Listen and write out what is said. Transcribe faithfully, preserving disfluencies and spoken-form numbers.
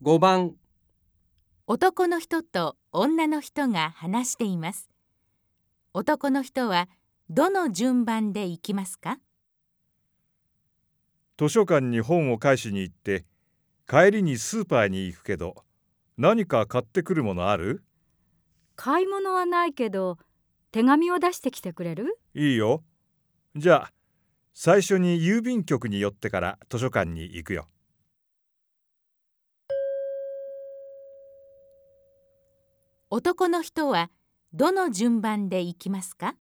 ごばん、 男の人と女の人が話しています。男の人はどの順番で行きますか？ 図書館に本を返しに行って、帰りにスーパーに行くけど、何か買ってくるものある？ 買い物はないけど、手紙を出してきてくれる？ いいよ。じゃあ、最初に郵便局に寄ってから図書館に行くよ。 男の人はどの順番で行きますか？